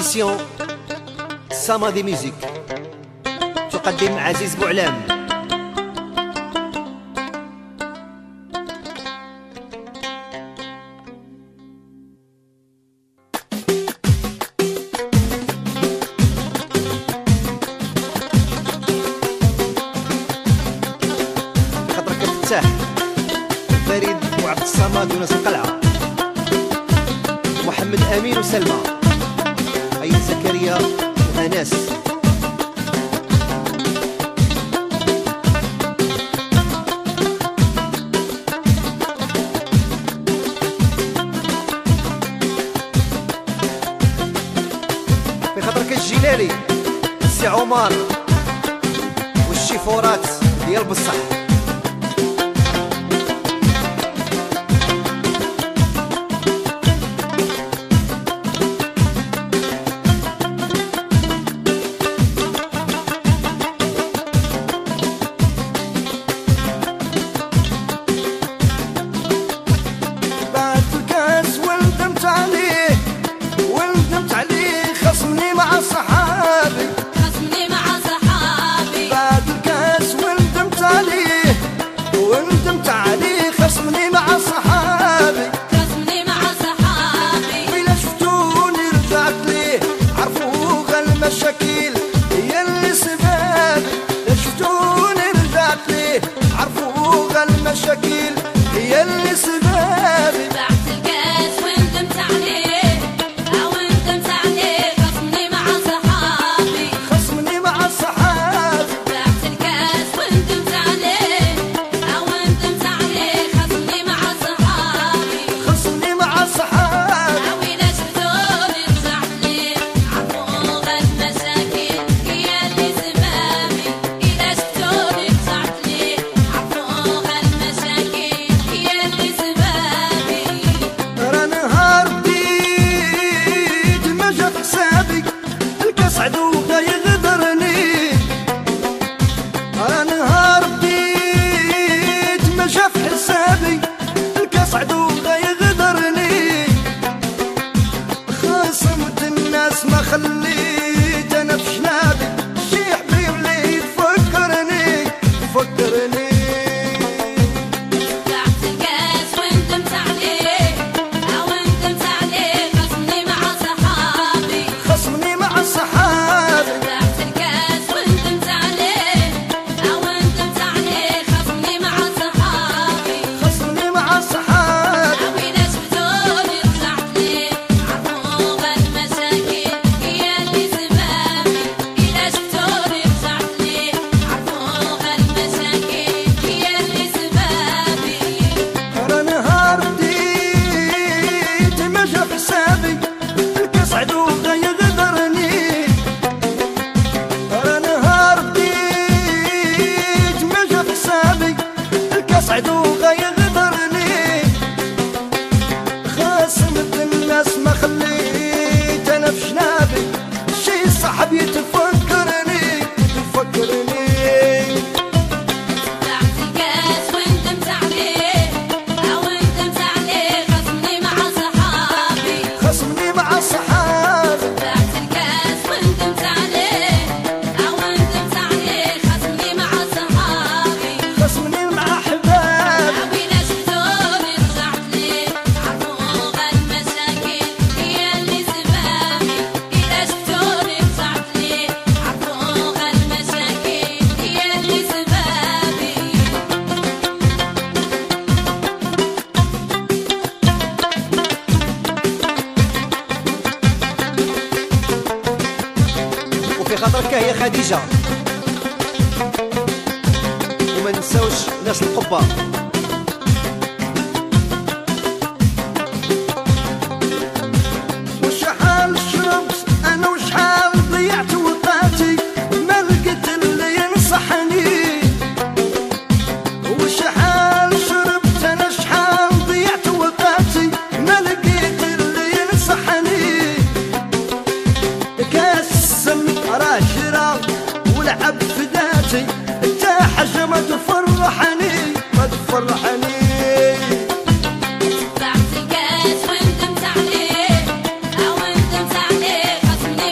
برودكسيون سامادي ميوزيك تقدم عزيز بوعلام. خاطرك تفتح فريد وعبد الصمد وناس القلعه، محمد امين وسلمى، أي زكريا وأناس. في خاطرك الجلالي السي عمر والشيفورات ديال بصح. مشاكل هي اللي سبابي، بعت الكاس وندمت عليه او ندمت عليه، خصمني مع صحابي، خصمني مع صحابي، بعت الكاس وندمت عليه او ندمت عليه، خصمني مع صحابي، خصمني مع صحابي، او اذا شفتوني رجعت ليه عفو غد مشاكل هي اللي سبابي، اذا شفتوني رجعت ليه عفو غد مشاكل هي اللي سبابي. ترى نهار جديد ما جا في حسابي، الكاس عدوغا يغدرني، ترى نهار جديد ما جا في حسابي، الكاس عدوغا يغدرني، خاصمت الناس ما خليت انا في جنابي، شي حبيب لي يفكرني يفكرني. بعت الكاس وندمت عليه او ندمت عليه، خصمني مع صحابي، خصمني مع صحابي، بعت الكاس وندمت عليه او ندمت عليه، خصمني مع صحابي، خصمني مع صحابي، او اذا شفتوني رجعت ليه عفو غد مشاكل هي اللي سبابي، اذا شفتوني رجعت ليه عفو غد مشاكل هي اللي سبابي. ترى نهار جديد ما جا في حسابي، الكاس عدوغا يغدرني، ترى نهار جديد ما جا في حسابي، الكاس عدوغا يغدرني، خاصمت الناس ما خليت انا في جنابي، شي صاحبي تفكرني تفكرني. بعت الكاس وندمت عليه او ندمت عليه، خصمني مع صحابي، خصمني مع صحابي، بعت الكاس وندمت عليه او ندمت عليه، خصمني مع صحابي، خصمني مع احبابي، او اذا شفتوني رجعت ليه عفو غد مشاكل هي اللي سبابي، اذا شفتوني رجعت ليه عفو غد مشاكل هي اللي سبابي. وفي خاطرك هي خديجه، وما نساوش ناس القبه. وشحال شربت انا وشحال ضيعت وقتي، ما لقيت اللي ينصحني، وشحال شربت انا شحال ضيعت وقتي، ما لقيت اللي ينصحني، كاسم راه شرا ولعب في ذاتي، تا حاجه ما تفرحني ما تفرحني. بعت الكاس وندمت عليه او ندمت عليه، خصمني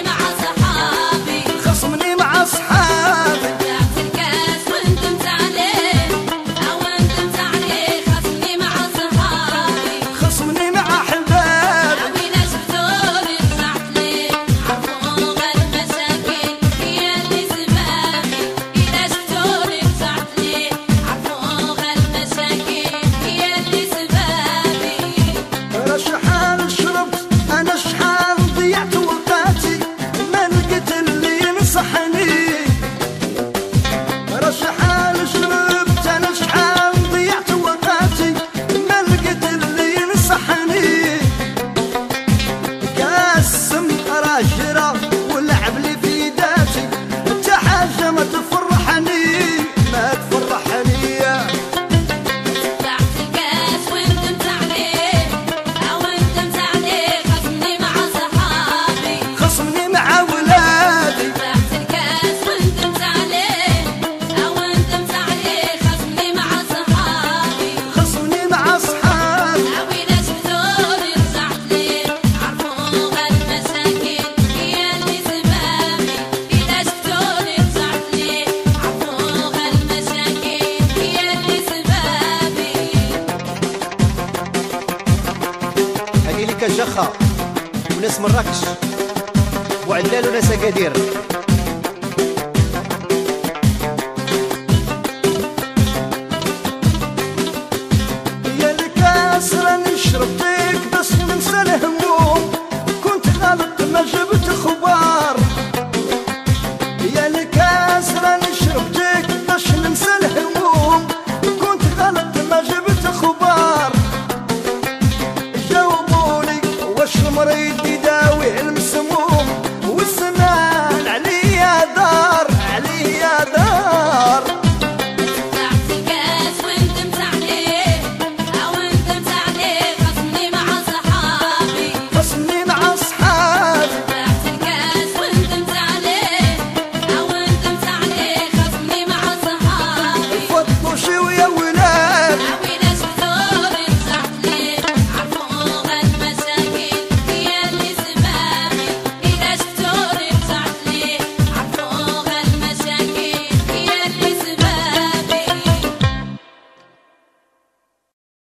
الشيخة وناس مراكش وعلال وناس اكادير.